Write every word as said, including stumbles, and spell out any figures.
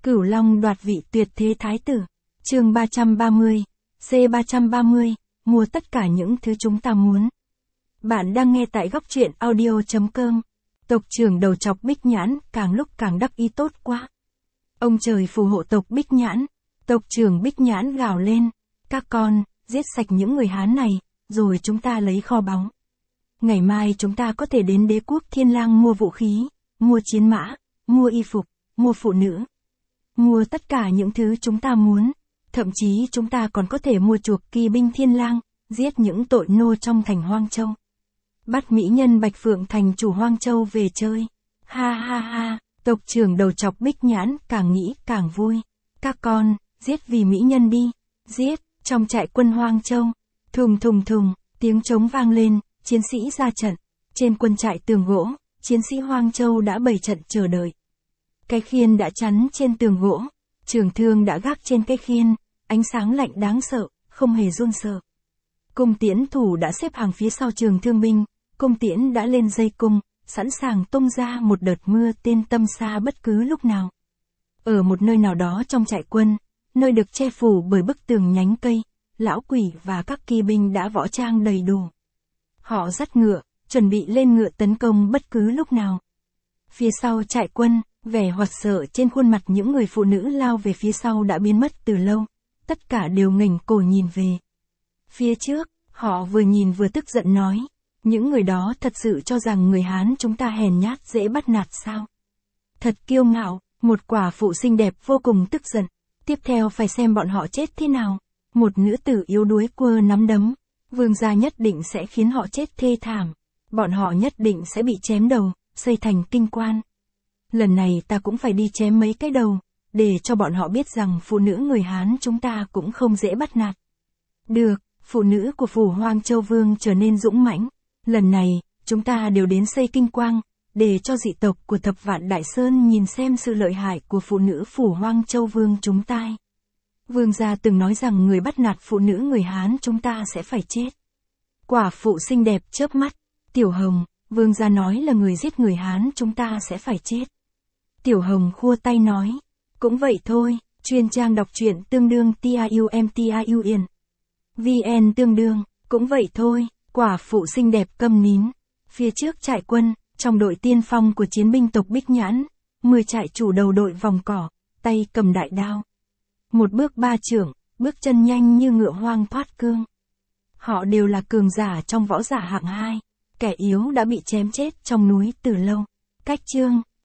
Cửu Long đoạt vị tuyệt thế thái tử. Chương ba trăm ba mươi, C ba trăm ba mươi, mua tất cả những thứ chúng ta muốn. Bạn đang nghe tại góc truyện audio chấm com. Tộc trưởng đầu chọc Bích Nhãn càng lúc càng đắc ý tốt quá. Ông trời phù hộ tộc Bích Nhãn. Tộc trưởng Bích Nhãn gào lên, các con, giết sạch những người Hán này, rồi chúng ta lấy kho báu. Ngày mai chúng ta có thể đến đế quốc Thiên Lang mua vũ khí, mua chiến mã, mua y phục, mua phụ nữ. Mua tất cả những thứ chúng ta muốn, thậm chí chúng ta còn có thể mua chuộc kỳ binh Thiên Lang, giết những tội nô trong thành Hoang Châu. Bắt mỹ nhân Bạch Phượng thành chủ Hoang Châu về chơi. Ha ha ha, tộc trưởng đầu chọc Bích Nhãn càng nghĩ càng vui. Các con, giết vì mỹ nhân đi, giết, trong trại quân Hoang Châu. Thùng thùng thùng, tiếng trống vang lên, chiến sĩ ra trận. Trên quân trại tường gỗ, chiến sĩ Hoang Châu đã bày trận chờ đợi. Cái khiên đã chắn trên tường gỗ, trường thương đã gác trên cái khiên, ánh sáng lạnh đáng sợ, không hề run sợ. Cung tiễn thủ đã xếp hàng phía sau trường thương binh, cung tiễn đã lên dây cung, sẵn sàng tung ra một đợt mưa tên tâm xa bất cứ lúc nào. Ở một nơi nào đó trong trại quân, nơi được che phủ bởi bức tường nhánh cây, lão quỷ và các kỳ binh đã võ trang đầy đủ. Họ dắt ngựa, chuẩn bị lên ngựa tấn công bất cứ lúc nào. Phía sau trại quân, vẻ hoảng sợ trên khuôn mặt những người phụ nữ lao về phía sau đã biến mất từ lâu. Tất cả đều nghềnh cổ nhìn về phía trước, họ vừa nhìn vừa tức giận nói, những người đó thật sự cho rằng người Hán chúng ta hèn nhát dễ bắt nạt sao? Thật kiêu ngạo, một quả phụ xinh đẹp vô cùng tức giận. Tiếp theo phải xem bọn họ chết thế nào. Một nữ tử yếu đuối quơ nắm đấm, vương gia nhất định sẽ khiến họ chết thê thảm. Bọn họ nhất định sẽ bị chém đầu, xây thành kinh quan. Lần này ta cũng phải đi chém mấy cái đầu, để cho bọn họ biết rằng phụ nữ người Hán chúng ta cũng không dễ bắt nạt. Được, phụ nữ của phủ Hoang Châu Vương trở nên dũng mãnh. Lần này, chúng ta đều đến xây kinh quang, để cho dị tộc của Thập Vạn Đại Sơn nhìn xem sự lợi hại của phụ nữ phủ Hoang Châu Vương chúng ta. Vương gia từng nói rằng người bắt nạt phụ nữ người Hán chúng ta sẽ phải chết. Quả phụ xinh đẹp chớp mắt, Tiểu Hồng, vương gia nói là người giết người Hán chúng ta sẽ phải chết. Tiểu Hồng khua tay nói, cũng vậy thôi, chuyên trang đọc truyện tương đương tiumtiun. vê en tương đương, cũng vậy thôi, quả phụ xinh đẹp câm nín. Phía trước trại quân, trong đội tiên phong của chiến binh tộc Bích Nhãn, mười trại chủ đầu đội vòng cỏ, tay cầm đại đao. Một bước ba chưởng, bước chân nhanh như ngựa hoang thoát cương. Họ đều là cường giả trong võ giả hạng hai, kẻ yếu đã bị chém chết trong núi từ lâu. Cách chương